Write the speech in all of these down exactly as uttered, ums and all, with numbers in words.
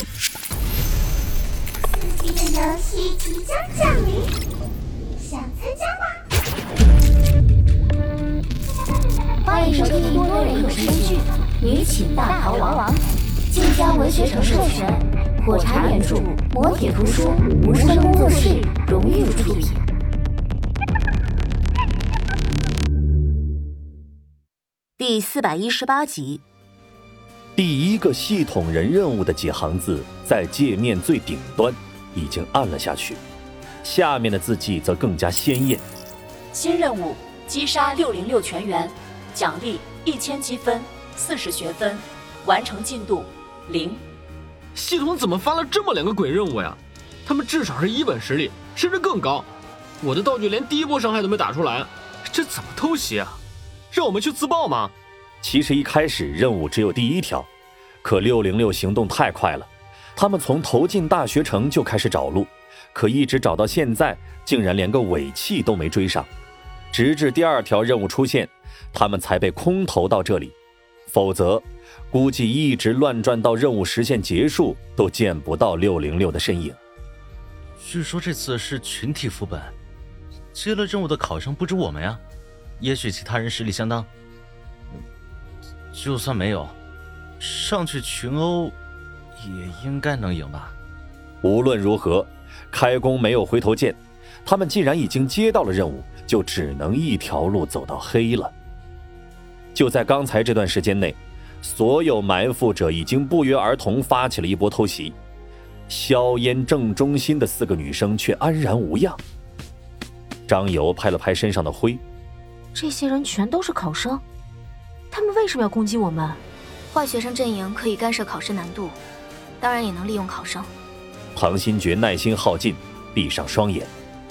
刺激的游戏即将降临，想参加吗？ 欢迎收听多人有声剧《女寝大逃亡》，晋江文学城授权，火柴原著，磨铁图书，无声工作室荣誉出品。第四百一十八集。 第一个系统人任务的几行字在界面最顶端已经按了下去，下面的字迹则更加鲜艳。 新任务：击杀六零六全员，奖励一千积分，四十学分，完成进度零。 系统怎么发了这么两个鬼任务呀？他们至少是一本实力，甚至更高。我的道具连第一波伤害都没打出来，这怎么偷袭啊？让我们去自爆吗？ 其实一开始任务只有第一条，可六零六行动太快了，他们从投进大学城就开始找路，可一直找到现在，竟然连个尾气都没追上。直至第二条任务出现，他们才被空投到这里，否则估计一直乱转到任务时限结束都见不到六零六的身影。 据说这次是群体副本，接了任务的考生不止我们呀，也许其他人实力相当。就算没有，上去群殴也应该能赢吧。 无论如何，开弓没有回头箭，他们既然已经接到了任务，就只能一条路走到黑了。就在刚才这段时间内，所有埋伏者已经不约而同发起了一波偷袭，硝烟正中心的四个女生却安然无恙。张游拍了拍身上的灰， 这些人全都是考生，他们为什么要攻击我们？ 坏学生阵营可以干涉考试难度，当然也能利用考生。 唐新觉耐心耗尽，闭上双眼。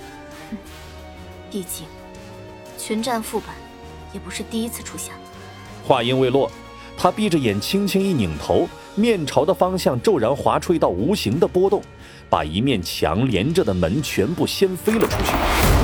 毕竟群战副本也不是第一次出现。 话音未落，他闭着眼轻轻一拧头，面朝的方向骤然划出一道无形的波动，把一面墙连着的门全部掀飞了出去。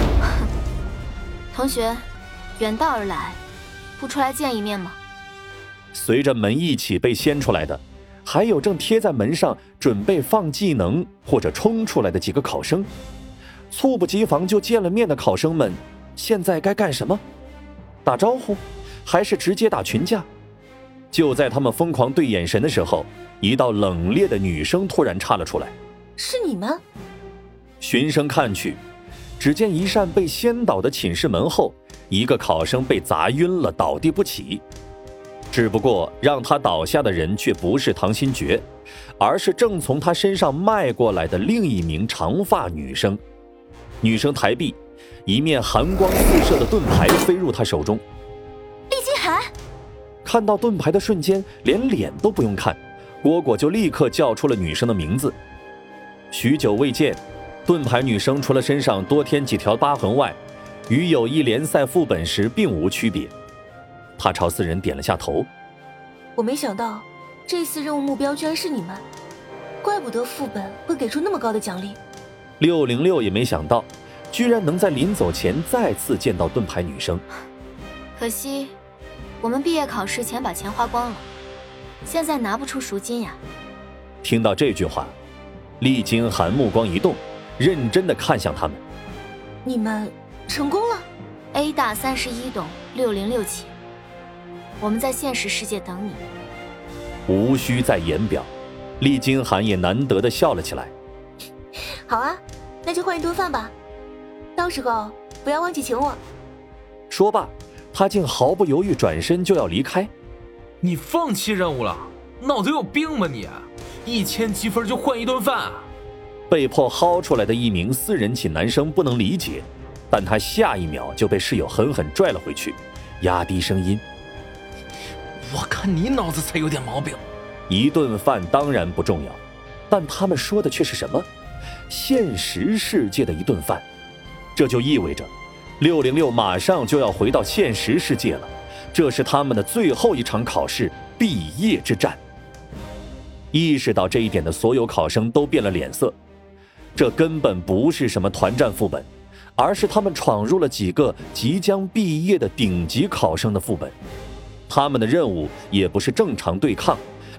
同学，远道而来，不出来见一面吗？ 随着门一起被掀出来的，还有正贴在门上准备放技能或者冲出来的几个考生。猝不及防就见了面的考生们，现在该干什么？打招呼，还是直接打群架？就在他们疯狂对眼神的时候，一道冷冽的女声突然插了出来：“ 是你们？” 循声看去，只见一扇被掀倒的寝室门后，一个考生被砸晕了，倒地不起。只不过让他倒下的人却不是唐新觉，而是正从他身上迈过来的另一名长发女生。女生抬臂，一面寒光四射的盾牌飞入她手中。 厉金寒看到盾牌的瞬间，连脸都不用看，蝈蝈就立刻叫出了女生的名字。许久未见，盾牌女生除了身上多添几条疤痕外，与友谊联赛副本时并无区别。她朝四人点了下头。 我没想到这次任务目标居然是你们，怪不得副本会给出那么高的奖励。 六零六也没想到，居然能在临走前再次见到盾牌女生。 可惜我们毕业考试前把钱花光了，现在拿不出赎金呀。 听到这句话，厉金寒目光一动，认真地看向他们。 你们成功了？ A 大三十一栋六零六寝，我们在现实世界等你。 无需再言表，厉金寒也难得地笑了起来。 好啊，那就换一顿饭吧，到时候不要忘记请我。 说罢，他竟毫不犹豫转身就要离开。 你放弃任务了？脑子有病吧你？一千积分就换一顿饭？ 被迫薅出来的一名四人寝男生不能理解，但他下一秒就被室友狠狠拽了回去，压低声音：“ 我看你脑子才有点毛病。” 一顿饭当然不重要，但他们说的却是什么？现实世界的一顿饭，这就意味着六零六马上就要回到现实世界了，这是他们的最后一场考试，毕业之战。意识到这一点的所有考生都变了脸色，这根本不是什么团战副本，而是他们闯入了几个即将毕业的顶级考生的副本。他们的任务也不是正常对抗，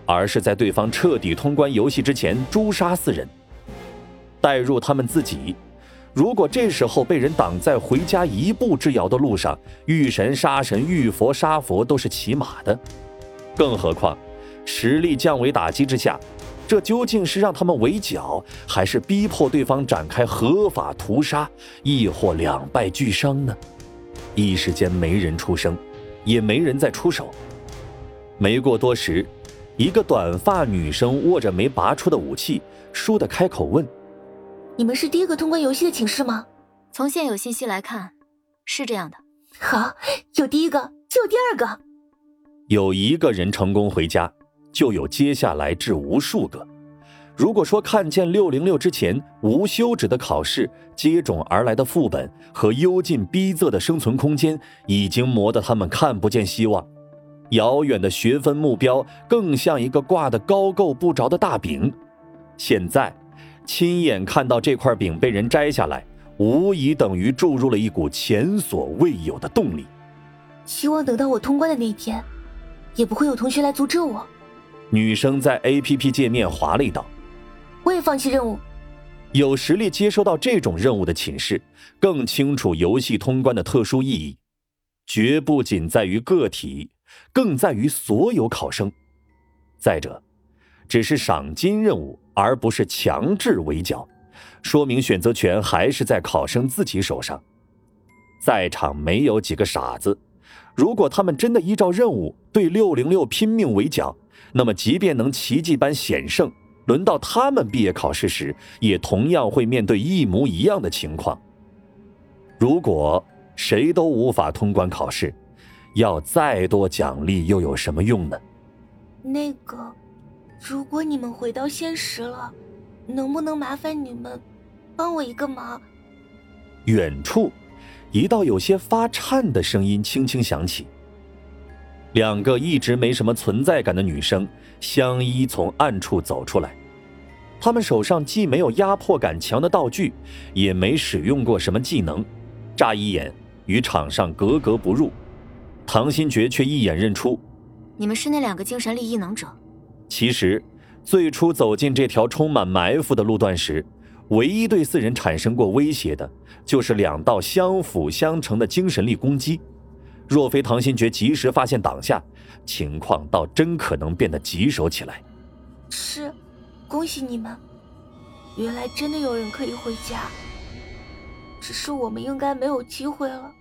而是在对方彻底通关游戏之前诛杀四人。代入他们自己，如果这时候被人挡在回家一步之遥的路上，遇神杀神，遇佛杀佛都是起码的。更何况实力降维打击之下，这究竟是让他们围剿，还是逼迫对方展开合法屠杀，亦或两败俱伤呢？一时间没人出声，也没人再出手。没过多时，一个短发女生握着没拔出的武器，倏地开口问： 你们是第一个通关游戏的寝室吗？ 从现有信息来看，是这样的。 好，有第一个就有第二个。 有一个人成功回家，就有接下来至无数个。如果说看见六零六之前无休止的考试、接踵而来的副本和幽禁逼仄的生存空间已经磨得他们看不见希望，遥远的学分目标更像一个挂得高够不着的大饼。现在亲眼看到这块饼被人摘下来，无疑等于注入了一股前所未有的动力。 希望等到我通关的那一天，也不会有同学来阻止我。 女生在 A P P 界面划了一道。 我也放弃任务。 有实力接收到这种任务的寝室，更清楚游戏通关的特殊意义，绝不仅在于个体，更在于所有考生。再者，只是赏金任务，而不是强制围剿，说明选择权还是在考生自己手上。在场没有几个傻子，如果他们真的依照任务对六零六拼命围剿，那么即便能奇迹般险胜，轮到他们毕业考试时，也同样会面对一模一样的情况。如果谁都无法通关考试，要再多奖励又有什么用呢？ 那个，如果你们回到现实了，能不能麻烦你们帮我一个忙？ 远处一道有些发颤的声音轻轻响起。两个一直没什么存在感的女生相依从暗处走出来，她们手上既没有压迫感强的道具，也没使用过什么技能，乍一眼与场上格格不入。唐新觉却一眼认出， 你们是那两个精神力异能者。 其实最初走进这条充满埋伏的路段时，唯一对四人产生过威胁的就是两道相辅相成的精神力攻击，若非唐新觉及时发现挡下，情况倒真可能变得棘手起来。 是，恭喜你们，原来真的有人可以回家，只是我们应该没有机会了。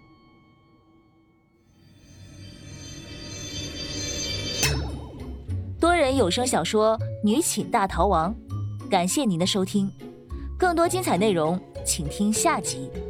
多人有声小说《女寝大逃亡》，感谢您的收听，更多精彩内容请听下集。